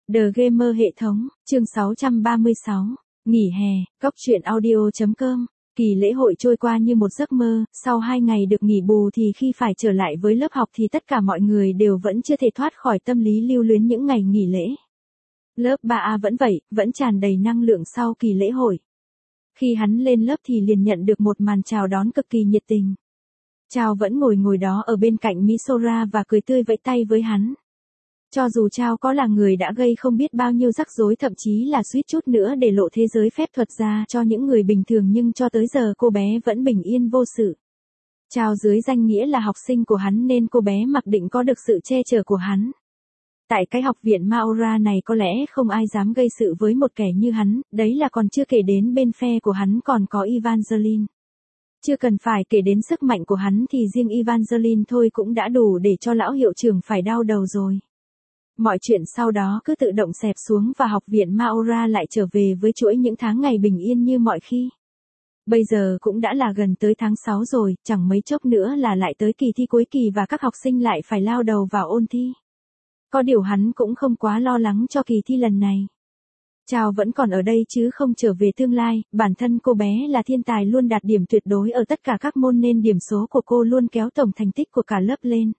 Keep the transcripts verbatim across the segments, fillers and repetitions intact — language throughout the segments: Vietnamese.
The Gamer hệ thống, chương sáu trăm ba mươi sáu, nghỉ hè, cóc truyện audio chấm com. Kỳ lễ hội trôi qua như một giấc mơ, sau hai ngày được nghỉ bù thì khi phải trở lại với lớp học thì tất cả mọi người đều vẫn chưa thể thoát khỏi tâm lý lưu luyến những ngày nghỉ lễ. Lớp ba A vẫn vậy, vẫn tràn đầy năng lượng sau kỳ lễ hội. Khi hắn lên lớp thì liền nhận được một màn chào đón cực kỳ nhiệt tình. Chào vẫn ngồi ngồi đó ở bên cạnh Misora và cười tươi vẫy tay với hắn. Cho dù Chao có là người đã gây không biết bao nhiêu rắc rối, thậm chí là suýt chút nữa để lộ thế giới phép thuật ra cho những người bình thường, nhưng cho tới giờ cô bé vẫn bình yên vô sự. Chao dưới danh nghĩa là học sinh của hắn nên cô bé mặc định có được sự che chở của hắn. Tại cái học viện Maora này có lẽ không ai dám gây sự với một kẻ như hắn, đấy là còn chưa kể đến bên phe của hắn còn có Evangeline. Chưa cần phải kể đến sức mạnh của hắn thì riêng Evangeline thôi cũng đã đủ để cho lão hiệu trưởng phải đau đầu rồi. Mọi chuyện sau đó cứ tự động xẹp xuống và học viện Maora lại trở về với chuỗi những tháng ngày bình yên như mọi khi. Bây giờ cũng đã là gần tới tháng sáu rồi, chẳng mấy chốc nữa là lại tới kỳ thi cuối kỳ và các học sinh lại phải lao đầu vào ôn thi. Có điều hắn cũng không quá lo lắng cho kỳ thi lần này. Chao vẫn còn ở đây chứ không trở về tương lai, bản thân cô bé là thiên tài luôn đạt điểm tuyệt đối ở tất cả các môn nên điểm số của cô luôn kéo tổng thành tích của cả lớp lên.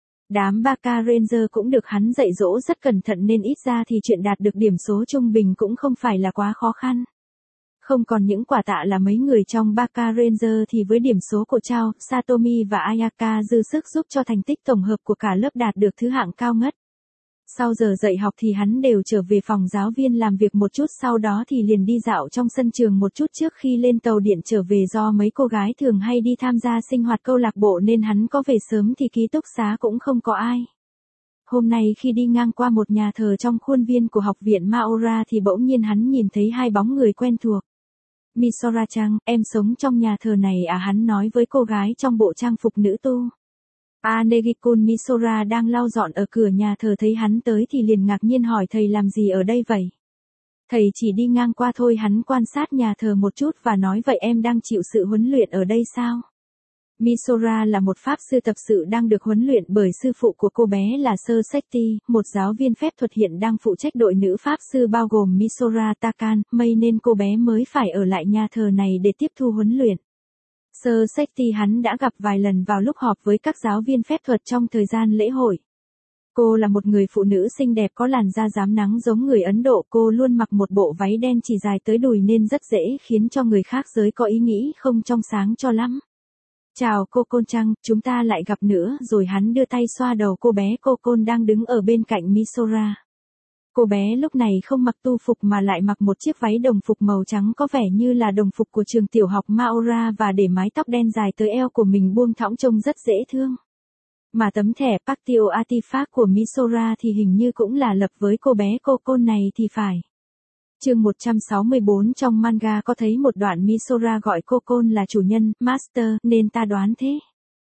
Đám Baka Ranger cũng được hắn dạy dỗ rất cẩn thận nên ít ra thì chuyện đạt được điểm số trung bình cũng không phải là quá khó khăn. Không còn những quả tạ là mấy người trong Baka Ranger thì với điểm số của Chao, Satomi và Ayaka dư sức giúp cho thành tích tổng hợp của cả lớp đạt được thứ hạng cao ngất. Sau giờ dạy học thì hắn đều trở về phòng giáo viên làm việc một chút, sau đó thì liền đi dạo trong sân trường một chút trước khi lên tàu điện trở về. Do mấy cô gái thường hay đi tham gia sinh hoạt câu lạc bộ nên hắn có về sớm thì ký túc xá cũng không có ai. Hôm nay khi đi ngang qua một nhà thờ trong khuôn viên của học viện Maora thì bỗng nhiên hắn nhìn thấy hai bóng người quen thuộc. Misora-chan, em sống trong nhà thờ này à? Hắn nói với cô gái trong bộ trang phục nữ tu. A Negikun. Misora đang lau dọn ở cửa nhà thờ thấy hắn tới thì liền ngạc nhiên hỏi thầy làm gì ở đây vậy? Thầy chỉ đi ngang qua thôi. Hắn quan sát nhà thờ một chút và nói vậy em đang chịu sự huấn luyện ở đây sao? Misora là một pháp sư tập sự đang được huấn luyện bởi sư phụ của cô bé là Sir Sekti, một giáo viên phép thuật hiện đang phụ trách đội nữ pháp sư bao gồm Misora, Takan, Mei nên cô bé mới phải ở lại nhà thờ này để tiếp thu huấn luyện. Sir Sekti hắn đã gặp vài lần vào lúc họp với các giáo viên phép thuật trong thời gian lễ hội. Cô là một người phụ nữ xinh đẹp có làn da rám nắng giống người Ấn Độ. Cô luôn mặc một bộ váy đen chỉ dài tới đùi nên rất dễ khiến cho người khác giới có ý nghĩ không trong sáng cho lắm. Chào cô Côn Trăng, chúng ta lại gặp nữa rồi. Hắn đưa tay xoa đầu cô bé cô Côn đang đứng ở bên cạnh Misora. Cô bé lúc này không mặc tu phục mà lại mặc một chiếc váy đồng phục màu trắng có vẻ như là đồng phục của trường tiểu học Maora và để mái tóc đen dài tới eo của mình buông thõng trông rất dễ thương. Mà tấm thẻ Pactio Artifact của Misora thì hình như cũng là lập với cô bé cô Côn này thì phải. Chương một trăm sáu mươi bốn trong manga có thấy một đoạn Misora gọi cô Côn là chủ nhân, Master, nên ta đoán thế.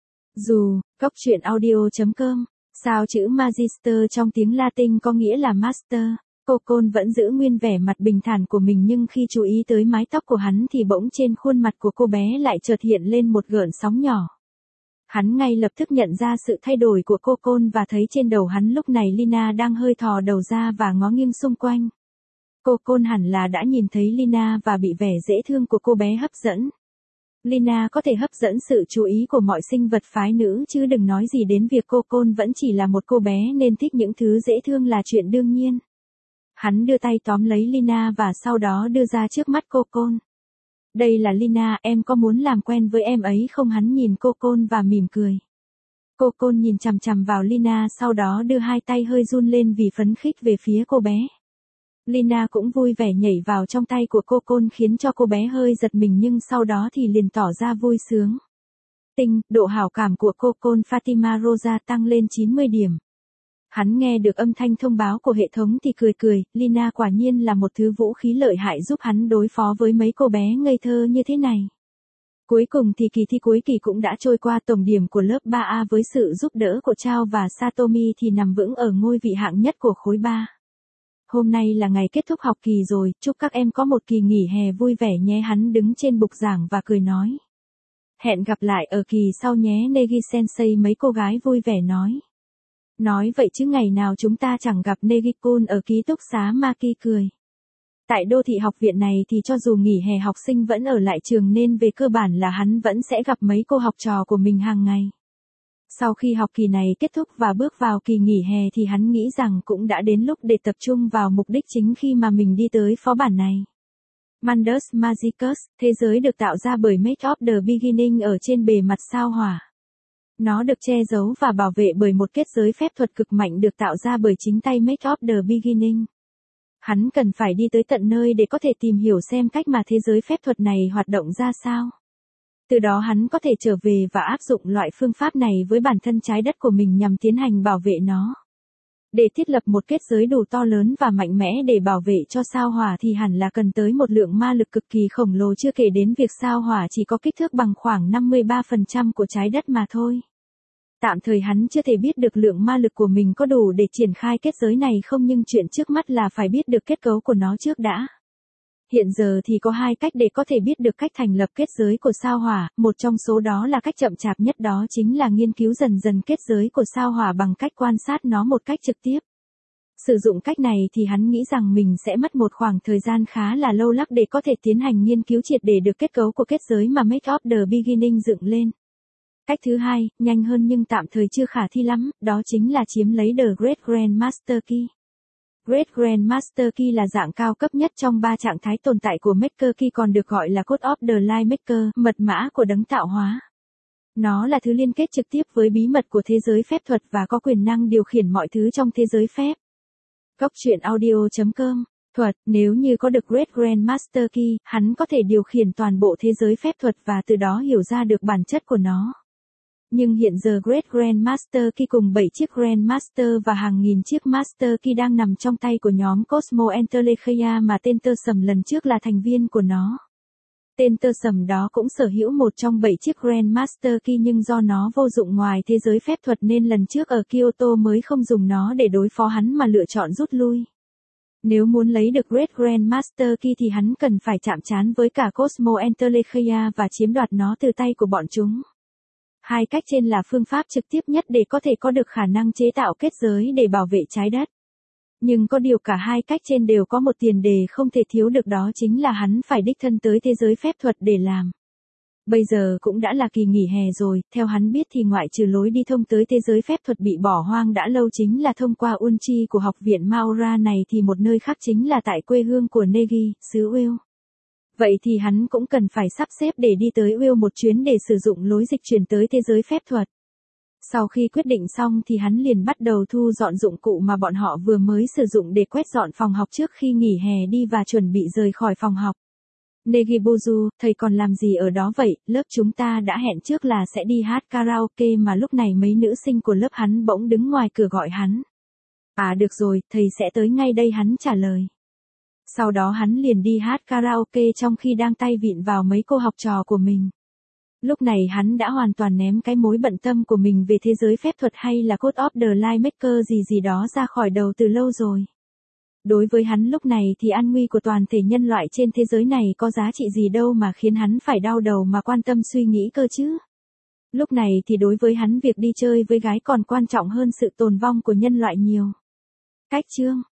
Dù, cóc truyện audio chấm com. Sao chữ Magister trong tiếng Latin có nghĩa là Master. Cô Côn vẫn giữ nguyên vẻ mặt bình thản của mình nhưng khi chú ý tới mái tóc của hắn thì bỗng trên khuôn mặt của cô bé lại chợt hiện lên một gợn sóng nhỏ. Hắn ngay lập tức nhận ra sự thay đổi của cô Côn và thấy trên đầu hắn lúc này Lina đang hơi thò đầu ra và ngó nghiêng xung quanh. Cô Côn hẳn là đã nhìn thấy Lina và bị vẻ dễ thương của cô bé hấp dẫn. Lina có thể hấp dẫn sự chú ý của mọi sinh vật phái nữ chứ đừng nói gì đến việc cô Côn vẫn chỉ là một cô bé nên thích những thứ dễ thương là chuyện đương nhiên. Hắn đưa tay tóm lấy Lina và sau đó đưa ra trước mắt cô Côn. Đây là Lina, em có muốn làm quen với em ấy không? Hắn nhìn cô Côn và mỉm cười. Cô Côn nhìn chằm chằm vào Lina sau đó đưa hai tay hơi run lên vì phấn khích về phía cô bé. Lina cũng vui vẻ nhảy vào trong tay của cô Côn khiến cho cô bé hơi giật mình nhưng sau đó thì liền tỏ ra vui sướng. Tinh, độ hảo cảm của cô Côn Fatima Rosa tăng lên chín mươi điểm. Hắn nghe được âm thanh thông báo của hệ thống thì cười cười, Lina quả nhiên là một thứ vũ khí lợi hại giúp hắn đối phó với mấy cô bé ngây thơ như thế này. Cuối cùng thì kỳ thi cuối kỳ cũng đã trôi qua. Tổng điểm của lớp ba A với sự giúp đỡ của Chao và Satomi thì nằm vững ở ngôi vị hạng nhất của khối ba. Hôm nay là ngày kết thúc học kỳ rồi, chúc các em có một kỳ nghỉ hè vui vẻ nhé. Hắn đứng trên bục giảng và cười nói. Hẹn gặp lại ở kỳ sau nhé Negi Sensei. Mấy cô gái vui vẻ nói. Nói vậy chứ ngày nào chúng ta chẳng gặp Negi-kun ở ký túc xá Maki cười. Tại đô thị học viện này thì cho dù nghỉ hè học sinh vẫn ở lại trường nên về cơ bản là hắn vẫn sẽ gặp mấy cô học trò của mình hàng ngày. Sau khi học kỳ này kết thúc và bước vào kỳ nghỉ hè thì hắn nghĩ rằng cũng đã đến lúc để tập trung vào mục đích chính khi mà mình đi tới phó bản này. Mundus Magicus, thế giới được tạo ra bởi Make of the Beginning ở trên bề mặt sao hỏa. Nó được che giấu và bảo vệ bởi một kết giới phép thuật cực mạnh được tạo ra bởi chính tay Make of the Beginning. Hắn cần phải đi tới tận nơi để có thể tìm hiểu xem cách mà thế giới phép thuật này hoạt động ra sao. Từ đó hắn có thể trở về và áp dụng loại phương pháp này với bản thân trái đất của mình nhằm tiến hành bảo vệ nó. Để thiết lập một kết giới đủ to lớn và mạnh mẽ để bảo vệ cho sao hỏa thì hẳn là cần tới một lượng ma lực cực kỳ khổng lồ, chưa kể đến việc sao hỏa chỉ có kích thước bằng khoảng năm mươi ba phần trăm của trái đất mà thôi. Tạm thời hắn chưa thể biết được lượng ma lực của mình có đủ để triển khai kết giới này không, nhưng chuyện trước mắt là phải biết được kết cấu của nó trước đã. Hiện giờ thì có hai cách để có thể biết được cách thành lập kết giới của sao hỏa, một trong số đó là cách chậm chạp nhất, đó chính là nghiên cứu dần dần kết giới của sao hỏa bằng cách quan sát nó một cách trực tiếp. Sử dụng cách này thì hắn nghĩ rằng mình sẽ mất một khoảng thời gian khá là lâu lắc để có thể tiến hành nghiên cứu triệt để được kết cấu của kết giới mà Make of the Beginning dựng lên. Cách thứ hai, nhanh hơn nhưng tạm thời chưa khả thi lắm, đó chính là chiếm lấy The Great Grandmaster Key. Great Grandmaster Key là dạng cao cấp nhất trong ba trạng thái tồn tại của Maker Key, còn được gọi là Code of the Light Maker, mật mã của đấng tạo hóa. Nó là thứ liên kết trực tiếp với bí mật của thế giới phép thuật và có quyền năng điều khiển mọi thứ trong thế giới phép. Góc truyện audio chấm com. Thuật, nếu như có được Great Grandmaster Key, hắn có thể điều khiển toàn bộ thế giới phép thuật và từ đó hiểu ra được bản chất của nó. Nhưng hiện giờ Great Grandmaster Key cùng bảy chiếc Grandmaster và hàng nghìn chiếc Master Key đang nằm trong tay của nhóm Cosmo Entelechia mà tên Tơ Sầm lần trước là thành viên của nó. Tên Tơ Sầm đó cũng sở hữu một trong bảy chiếc Grandmaster Key, nhưng do nó vô dụng ngoài thế giới phép thuật nên lần trước ở Kyoto mới không dùng nó để đối phó hắn mà lựa chọn rút lui. Nếu muốn lấy được Great Grandmaster Key thì hắn cần phải chạm trán với cả Cosmo Entelechia và chiếm đoạt nó từ tay của bọn chúng. Hai cách trên là phương pháp trực tiếp nhất để có thể có được khả năng chế tạo kết giới để bảo vệ trái đất. Nhưng có điều cả hai cách trên đều có một tiền đề không thể thiếu được, đó chính là hắn phải đích thân tới thế giới phép thuật để làm. Bây giờ cũng đã là kỳ nghỉ hè rồi, theo hắn biết thì ngoại trừ lối đi thông tới thế giới phép thuật bị bỏ hoang đã lâu chính là thông qua Unchi của học viện Maura này, thì một nơi khác chính là tại quê hương của Negi, xứ Uêu. Vậy thì hắn cũng cần phải sắp xếp để đi tới Uêu một chuyến để sử dụng lối dịch chuyển tới thế giới phép thuật. Sau khi quyết định xong thì hắn liền bắt đầu thu dọn dụng cụ mà bọn họ vừa mới sử dụng để quét dọn phòng học trước khi nghỉ hè đi và chuẩn bị rời khỏi phòng học. Negibozu, thầy còn làm gì ở đó vậy? Lớp chúng ta đã hẹn trước là sẽ đi hát karaoke mà lúc này mấy nữ sinh của lớp hắn bỗng đứng ngoài cửa gọi hắn. À được rồi, thầy sẽ tới ngay đây, hắn trả lời. Sau đó hắn liền đi hát karaoke trong khi đang tay vịn vào mấy cô học trò của mình. Lúc này hắn đã hoàn toàn ném cái mối bận tâm của mình về thế giới phép thuật hay là Code of the Light Maker gì gì đó ra khỏi đầu từ lâu rồi. Đối với hắn lúc này thì an nguy của toàn thể nhân loại trên thế giới này có giá trị gì đâu mà khiến hắn phải đau đầu mà quan tâm suy nghĩ cơ chứ. Lúc này thì đối với hắn việc đi chơi với gái còn quan trọng hơn sự tồn vong của nhân loại nhiều. Cách chương